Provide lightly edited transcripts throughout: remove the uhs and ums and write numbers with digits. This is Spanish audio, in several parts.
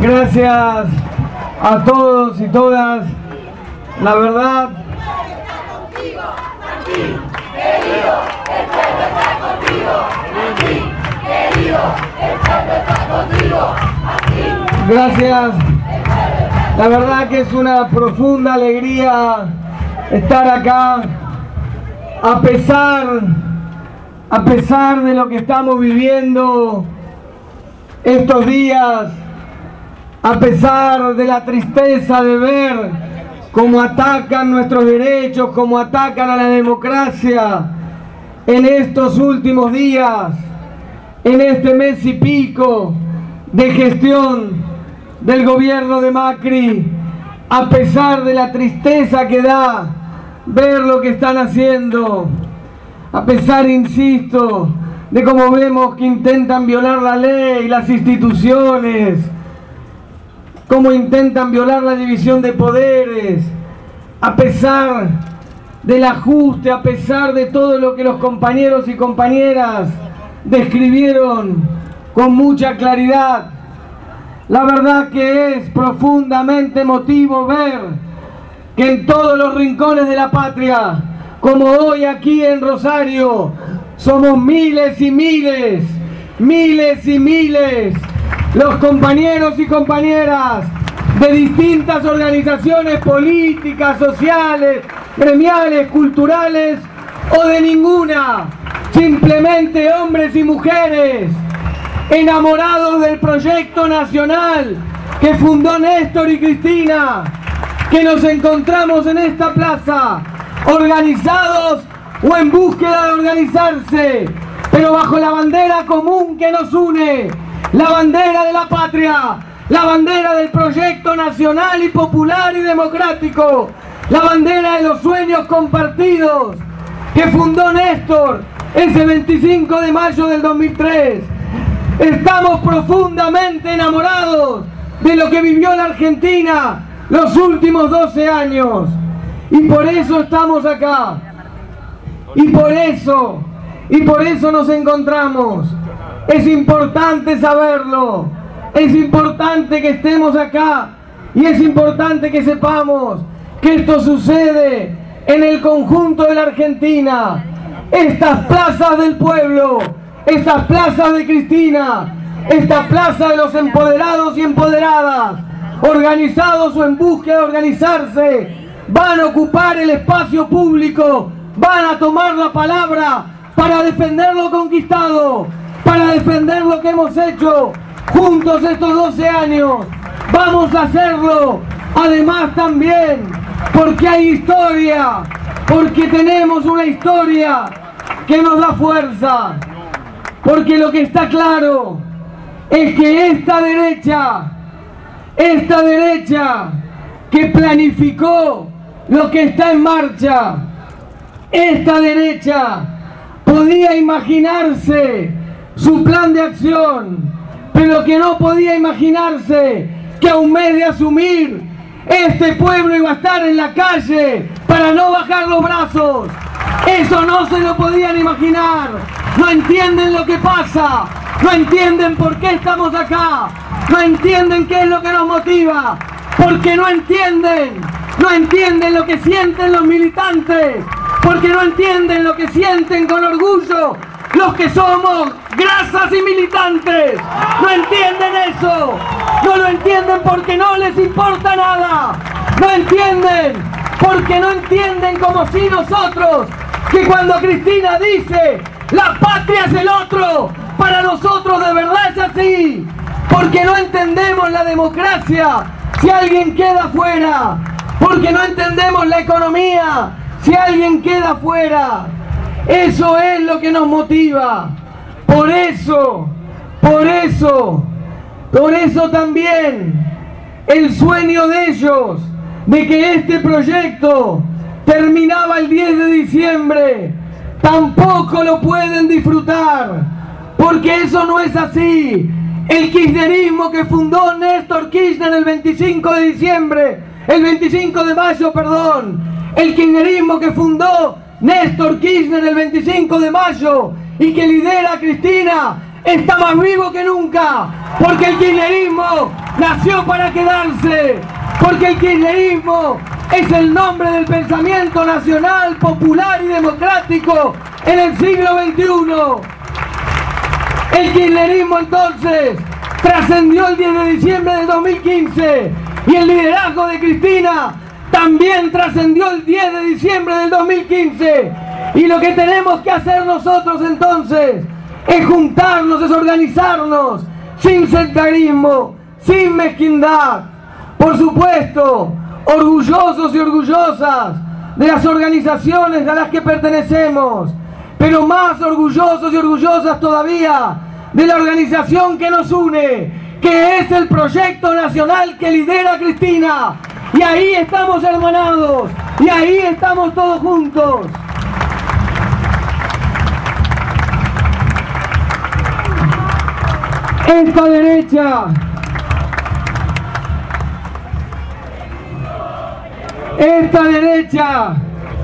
Gracias a todos y todas. La verdad, gracias. La verdad que es una profunda alegría estar acá, a pesar de lo que estamos viviendo estos días, a pesar de la tristeza de ver cómo atacan nuestros derechos, cómo atacan a la democracia en estos últimos días, en este mes y pico de gestión del gobierno de Macri, a pesar de la tristeza que da ver lo que están haciendo, a pesar, insisto, de cómo vemos que intentan violar la ley, las instituciones, cómo intentan violar la división de poderes, a pesar del ajuste, a pesar de todo lo que los compañeros y compañeras describieron con mucha claridad. La verdad que es profundamente emotivo ver que en todos los rincones de la patria, como hoy aquí en Rosario, somos miles y miles, los compañeros y compañeras de distintas organizaciones políticas, sociales, gremiales, culturales o de ninguna, simplemente hombres y mujeres enamorados del proyecto nacional que fundó Néstor y Cristina, que nos encontramos en esta plaza, organizados o en búsqueda de organizarse, pero bajo la bandera común que nos une, la bandera de la patria, la bandera del proyecto nacional y popular y democrático, la bandera de los sueños compartidos que fundó Néstor ese 25 de mayo del 2003. Estamos profundamente enamorados de lo que vivió la Argentina los últimos 12 años. Y por eso estamos acá. Y por eso nos encontramos. Es importante saberlo. Es importante que estemos acá. Y es importante que sepamos que esto sucede en el conjunto de la Argentina. Estas plazas del pueblo, estas plazas de Cristina, esta plaza de los empoderados y empoderadas, organizados o en búsqueda de organizarse, van a ocupar el espacio público, van a tomar la palabra para defender lo conquistado, para defender lo que hemos hecho juntos estos 12 años. Vamos a hacerlo, además también, porque hay historia, porque tenemos una historia que nos da fuerza, porque lo que está claro es que esta derecha que planificó lo que está en marcha, esta derecha podía imaginarse su plan de acción, pero que no podía imaginarse que a un mes de asumir, este pueblo iba a estar en la calle para no bajar los brazos. Eso no se lo podían imaginar. No entienden lo que pasa, no entienden por qué estamos acá, no entienden qué es lo que nos motiva, porque no entienden lo que sienten los militantes, porque no entienden lo que sienten con orgullo los que somos grasas y militantes. No entienden eso, no lo entienden porque no les importa nada, no entienden porque no entienden como si nosotros, que cuando Cristina dice la patria es el otro, para nosotros de verdad es así, porque no entendemos la democracia si alguien queda fuera, porque no entendemos la economía si alguien queda fuera. Eso es lo que nos motiva. Por eso también el sueño de ellos de que este proyecto terminaba el 10 de diciembre, tampoco lo pueden disfrutar, porque eso no es así. El kirchnerismo que fundó Néstor Kirchner el 25 de mayo, el kirchnerismo que fundó Néstor Kirchner el 25 de mayo y que lidera a Cristina, está más vivo que nunca, porque el kirchnerismo nació para quedarse, porque el kirchnerismo es el nombre del pensamiento nacional, popular y democrático en el siglo XXI. El kirchnerismo entonces trascendió el 10 de diciembre del 2015 y el liderazgo de Cristina también trascendió el 10 de diciembre del 2015. Y lo que tenemos que hacer nosotros entonces es juntarnos, es organizarnos, sin sectarismo, sin mezquindad. Por supuesto, orgullosos y orgullosas de las organizaciones a las que pertenecemos, pero más orgullosos y orgullosas todavía de la organización que nos une, que es el proyecto nacional que lidera Cristina. Y ahí estamos hermanados, y ahí estamos todos juntos. Esta derecha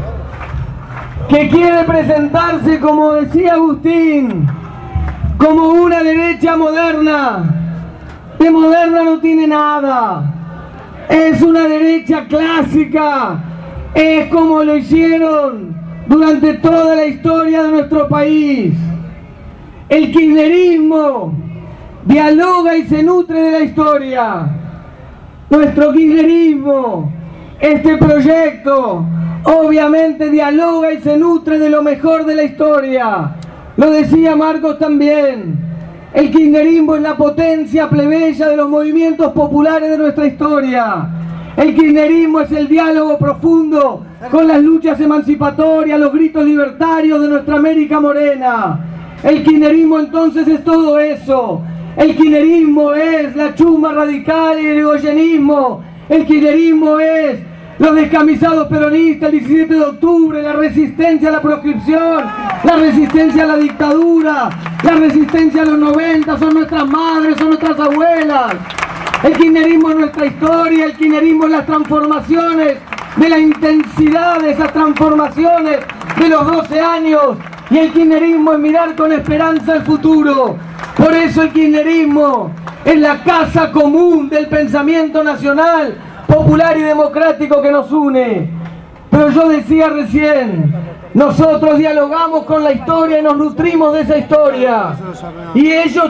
que quiere presentarse, como decía Agustín, como una derecha moderna, de moderna no tiene nada. Es una derecha clásica, es como lo hicieron durante toda la historia de nuestro país. El kirchnerismo dialoga y se nutre de la historia. Nuestro kirchnerismo, este proyecto, obviamente dialoga y se nutre de lo mejor de la historia. Lo decía Marcos también. El kirchnerismo es la potencia plebeya de los movimientos populares de nuestra historia. El kirchnerismo es el diálogo profundo con las luchas emancipatorias, los gritos libertarios de nuestra América morena. El kirchnerismo entonces es todo eso. El kirchnerismo es la chusma radical y el egoyenismo. El kirchnerismo es los descamisados peronistas, el 17 de octubre, la resistencia a la proscripción, la resistencia a la dictadura, la resistencia a los 90, son nuestras madres, son nuestras abuelas. El kirchnerismo es nuestra historia, el kirchnerismo es las transformaciones, de la intensidad de esas transformaciones de los 12 años, y el kirchnerismo es mirar con esperanza el futuro. Por eso el kirchnerismo es la casa común del pensamiento nacional, popular y democrático que nos une. Pero yo decía recién, nosotros dialogamos con la historia y nos nutrimos de esa historia. Y ellos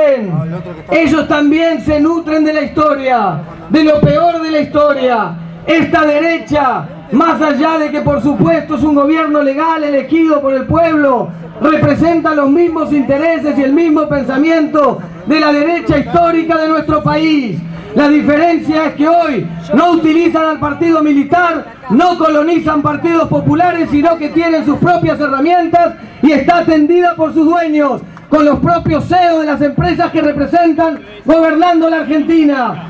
también se nutren de la historia, de lo peor de la historia. Esta derecha, más allá de que por supuesto es un gobierno legal elegido por el pueblo, representa los mismos intereses y el mismo pensamiento de la derecha histórica de nuestro país. La diferencia es que hoy no utilizan al partido militar, no colonizan partidos populares, sino que tienen sus propias herramientas y está atendida por sus dueños, con los propios CEOs de las empresas que representan gobernando la Argentina.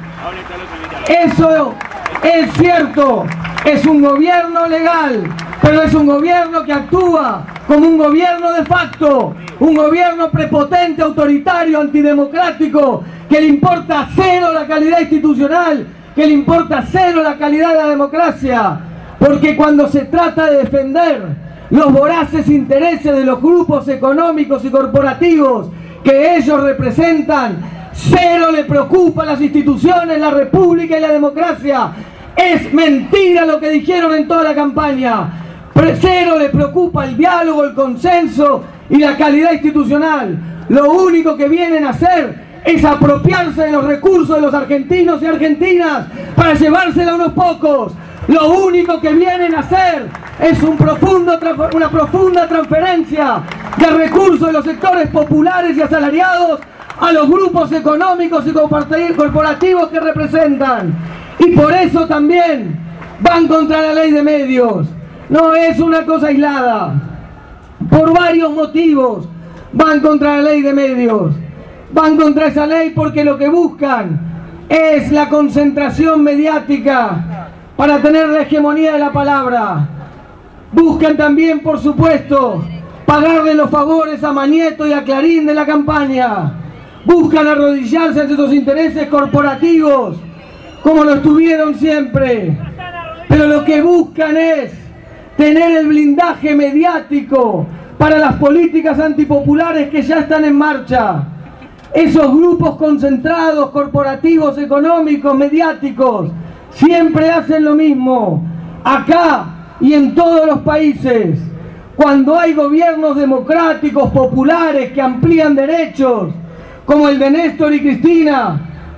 Eso es cierto, es un gobierno legal, pero es un gobierno que actúa como un gobierno de facto, un gobierno prepotente, autoritario, antidemocrático, que le importa cero la calidad institucional, que le importa cero la calidad de la democracia, porque cuando se trata de defender los voraces intereses de los grupos económicos y corporativos que ellos representan, cero le preocupa las instituciones, la república y la democracia. Es mentira lo que dijeron en toda la campaña. Cero le preocupa el diálogo, el consenso y la calidad institucional. Lo único que vienen a hacer es apropiarse de los recursos de los argentinos y argentinas para llevársela a unos pocos. Lo único que vienen a hacer es una profunda transferencia de recursos de los sectores populares y asalariados a los grupos económicos y corporativos que representan. Y por eso también van contra la ley de medios. No es una cosa aislada. Por varios motivos van contra la ley de medios. Van contra esa ley porque lo que buscan es la concentración mediática para tener la hegemonía de la palabra. Buscan también, por supuesto, pagarle los favores a Manieto y a Clarín de la campaña. Buscan arrodillarse ante sus intereses corporativos, como lo estuvieron siempre. Pero lo que buscan es tener el blindaje mediático para las políticas antipopulares que ya están en marcha. Esos grupos concentrados, corporativos, económicos, mediáticos, siempre hacen lo mismo, acá y en todos los países. Cuando hay gobiernos democráticos, populares, que amplían derechos, como el de Néstor y Cristina,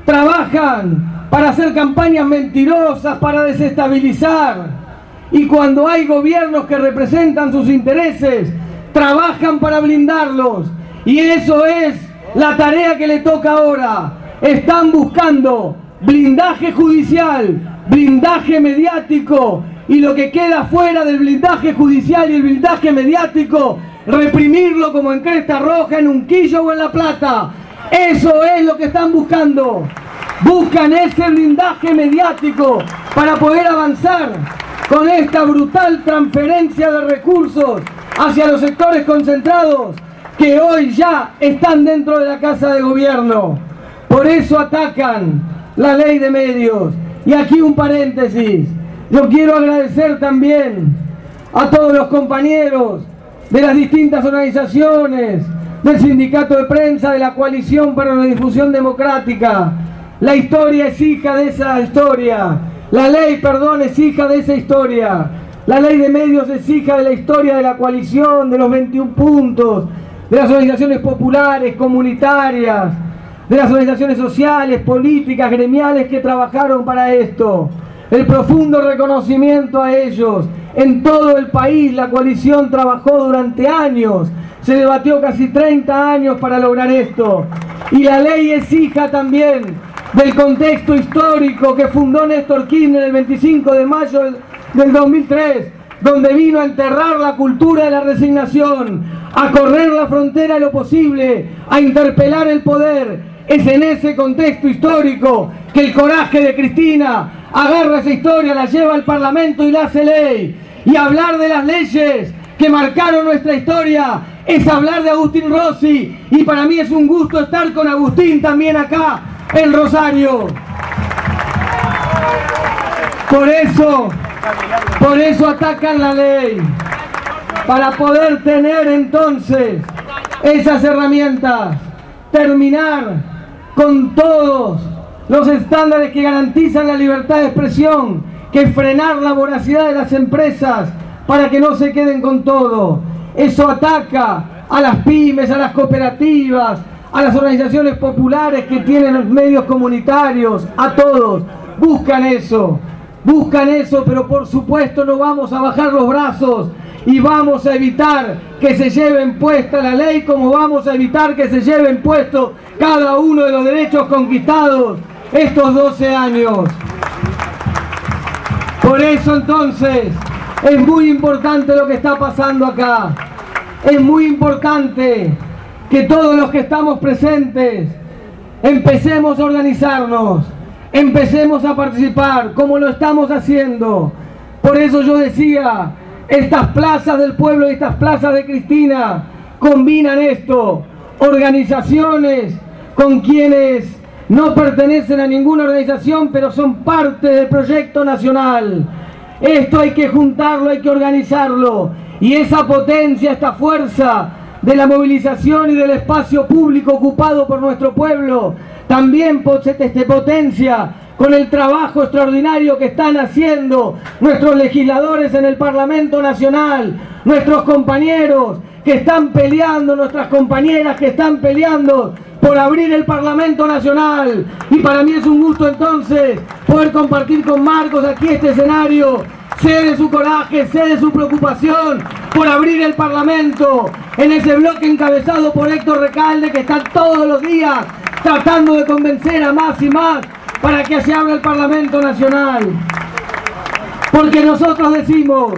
trabajan para hacer campañas mentirosas, para desestabilizar. Y cuando hay gobiernos que representan sus intereses, trabajan para blindarlos. Y eso es la tarea que le toca ahora. Están buscando blindaje judicial, blindaje mediático, y lo que queda fuera del blindaje judicial y el blindaje mediático, reprimirlo como en Cresta Roja, en Unquillo o en La Plata. Eso es lo que están buscando. Buscan ese blindaje mediático para poder avanzar con esta brutal transferencia de recursos hacia los sectores concentrados que hoy ya están dentro de la Casa de Gobierno. Por eso atacan la ley de medios. Y aquí un paréntesis. Yo quiero agradecer también a todos los compañeros de las distintas organizaciones, del Sindicato de Prensa, de la Coalición para la Difusión Democrática. La historia es hija de esa historia. La ley, perdón, es hija de esa historia. La ley de medios es hija de la historia de la coalición, de los 21 puntos, de las organizaciones populares, comunitarias, de las organizaciones sociales, políticas, gremiales que trabajaron para esto. El profundo reconocimiento a ellos. En todo el país la coalición trabajó durante años, se debatió casi 30 años para lograr esto. Y la ley es hija también del contexto histórico que fundó Néstor Kirchner el 25 de mayo del 2003, donde vino a enterrar la cultura de la resignación, a correr la frontera de lo posible, a interpelar el poder. Es en ese contexto histórico que el coraje de Cristina agarra esa historia, la lleva al Parlamento y la hace ley. Y hablar de las leyes que marcaron nuestra historia es hablar de Agustín Rossi. Y para mí es un gusto estar con Agustín también acá en Rosario. Por eso atacan la ley, para poder tener entonces esas herramientas, terminar con todos los estándares que garantizan la libertad de expresión, que es frenar la voracidad de las empresas para que no se queden con todo. Eso ataca a las pymes, a las cooperativas, a las organizaciones populares que tienen los medios comunitarios, a todos. Buscan eso, pero por supuesto no vamos a bajar los brazos y vamos a evitar que se lleven puesta la ley, como vamos a evitar que se lleven puestos cada uno de los derechos conquistados estos 12 años. Por eso entonces es muy importante lo que está pasando acá. Es muy importante que todos los que estamos presentes empecemos a organizarnos, empecemos a participar como lo estamos haciendo. Por eso yo decía, estas plazas del pueblo y estas plazas de Cristina combinan esto, organizaciones con quienes no pertenecen a ninguna organización, pero son parte del proyecto nacional. Esto hay que juntarlo, hay que organizarlo. Y esa potencia, esta fuerza de la movilización y del espacio público ocupado por nuestro pueblo, también se potencia con el trabajo extraordinario que están haciendo nuestros legisladores en el Parlamento Nacional, nuestros compañeros que están peleando, nuestras compañeras que están peleando por abrir el Parlamento Nacional. Y para mí es un gusto entonces poder compartir con Marcos aquí este escenario. Sé de su coraje, sé de su preocupación por abrir el Parlamento en ese bloque encabezado por Héctor Recalde, que está todos los días tratando de convencer a más y más para que se abra el Parlamento Nacional. Porque nosotros decimos,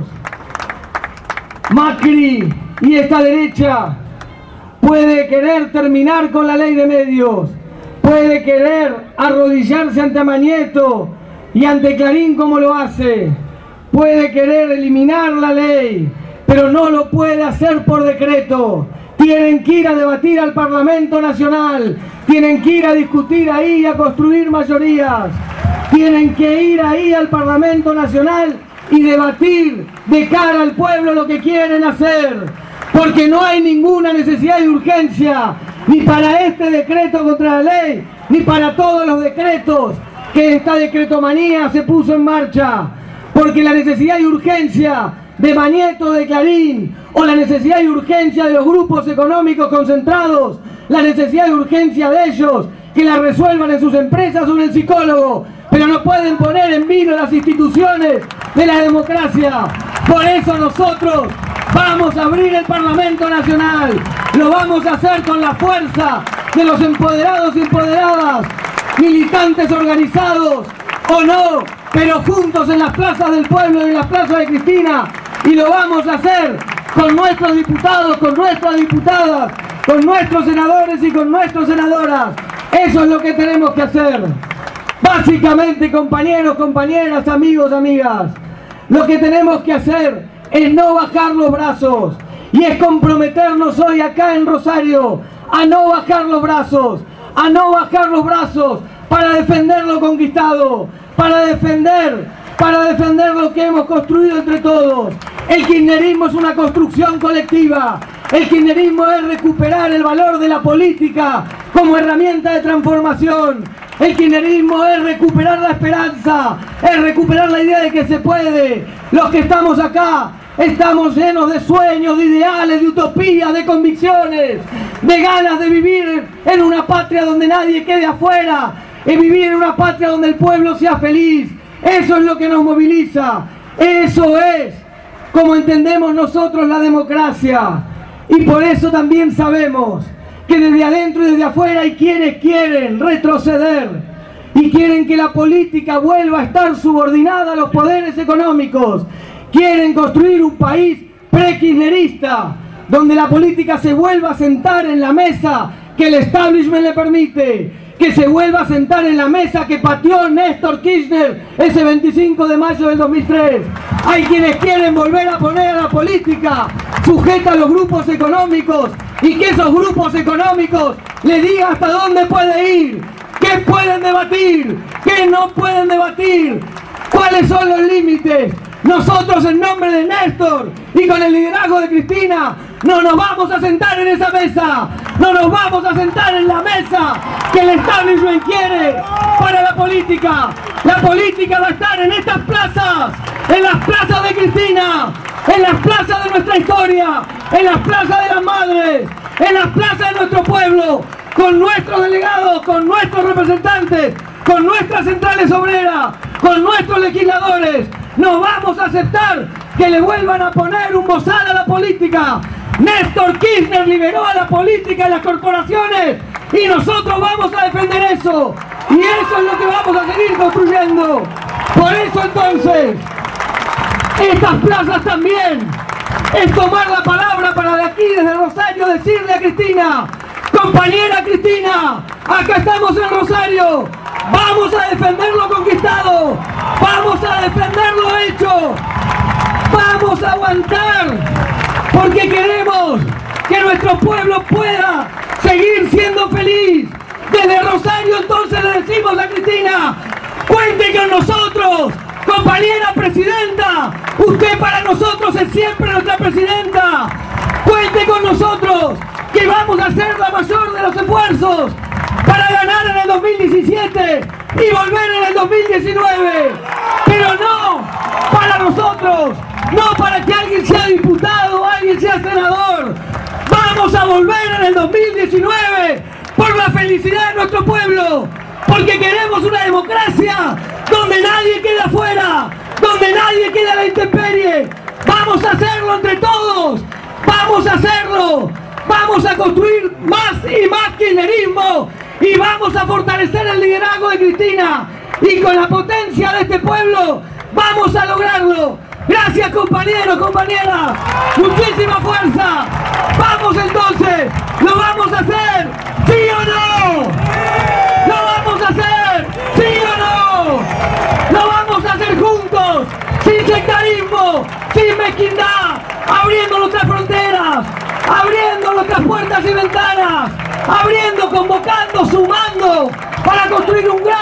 Macri y esta derecha puede querer terminar con la ley de medios, puede querer arrodillarse ante Amañeto y ante Clarín como lo hace, puede querer eliminar la ley, pero no lo puede hacer por decreto. Tienen que ir a debatir al Parlamento Nacional, tienen que ir a discutir ahí y a construir mayorías, tienen que ir ahí al Parlamento Nacional y debatir de cara al pueblo lo que quieren hacer, porque no hay ninguna necesidad de urgencia. ni para este decreto contra la ley, ni para todos los decretos que esta decretomanía se puso en marcha, porque la necesidad y urgencia de Mañeto, de Clarín, o la necesidad y urgencia de los grupos económicos concentrados, la necesidad y urgencia de ellos, que la resuelvan en sus empresas o en el psicólogo, pero no pueden poner en vilo las instituciones de la democracia. Por eso nosotros vamos a abrir el Parlamento Nacional, lo vamos a hacer con la fuerza de los empoderados y empoderadas, militantes organizados o no, pero juntos en las plazas del pueblo y en las plazas de Cristina, y lo vamos a hacer con nuestros diputados, con nuestras diputadas, con nuestros senadores y con nuestras senadoras. Eso es lo que tenemos que hacer. Básicamente, compañeros, compañeras, amigos, amigas, lo que tenemos que hacer es no bajar los brazos, y es comprometernos hoy acá en Rosario a no bajar los brazos, para defender lo conquistado, para defender lo que hemos construido entre todos. El kirchnerismo es una construcción colectiva. El kirchnerismo es recuperar el valor de la política como herramienta de transformación. El kirchnerismo es recuperar la esperanza, es recuperar la idea de que se puede. Los que estamos acá estamos llenos de sueños, de ideales, de utopías, de convicciones, de ganas de vivir en una patria donde nadie quede afuera, y vivir en una patria donde el pueblo sea feliz. Eso es lo que nos moviliza. Eso es como entendemos nosotros la democracia. Y por eso también sabemos que desde adentro y desde afuera hay quienes quieren retroceder y quieren que la política vuelva a estar subordinada a los poderes económicos. Quieren construir un país pre-kirchnerista, donde la política se vuelva a sentar en la mesa que el establishment le permite, que se vuelva a sentar en la mesa que pateó Néstor Kirchner ese 25 de mayo del 2003. Hay quienes quieren volver a poner a la política sujeta a los grupos económicos, y que esos grupos económicos le digan hasta dónde puede ir, qué pueden debatir, qué no pueden debatir, cuáles son los límites. Nosotros, en nombre de Néstor y con el liderazgo de Cristina, no nos vamos a sentar en esa mesa, no nos vamos a sentar en la mesa que el establishment quiere para la política. La política va a estar en estas plazas, en las plazas de Cristina, en las plazas de nuestra historia, en las plazas de las madres, en las plazas de nuestro pueblo, con nuestros delegados, con nuestros representantes, con nuestras centrales obreras, con nuestros legisladores. No vamos a aceptar que le vuelvan a poner un bozal a la política. Néstor Kirchner liberó a la política y las corporaciones, y nosotros vamos a defender eso. Y eso es lo que vamos a seguir construyendo. Por eso entonces, estas plazas también es tomar la palabra para de aquí, desde Rosario, decirle a Cristina: compañera Cristina, acá estamos en Rosario, vamos a defender lo conquistado, vamos a defender lo hecho, vamos a aguantar, porque queremos que nuestro pueblo pueda seguir siendo feliz. Desde Rosario entonces le decimos a Cristina: cuente con nosotros, compañera presidenta, usted para nosotros es siempre nuestra presidenta. Cuente con nosotros, que vamos a hacer la mayor de los esfuerzos para ganar en el 2017 y volver en el 2019, pero no para nosotros, no para que alguien sea diputado o alguien sea senador. Vamos a volver en el 2019 por la felicidad de nuestro pueblo, porque queremos una democracia donde nadie quede afuera, donde nadie quede a la intemperie. Vamos a hacerlo entre todos, vamos a hacerlo, vamos a construir más y más kirchnerismo, y vamos a fortalecer el liderazgo de Cristina, y con la potencia de este pueblo vamos a lograrlo. Gracias, compañeros, compañeras, muchísima fuerza. Vamos entonces, lo vamos a hacer, ¿sí o no? Lo vamos a hacer, ¿sí o no? Lo vamos a hacer juntos, sin sectarismo, sin mezquindad, abriendo nuestras fronteras, abriendo nuestras puertas y ventanas, abriendo, convocando, sumando, para construir un gran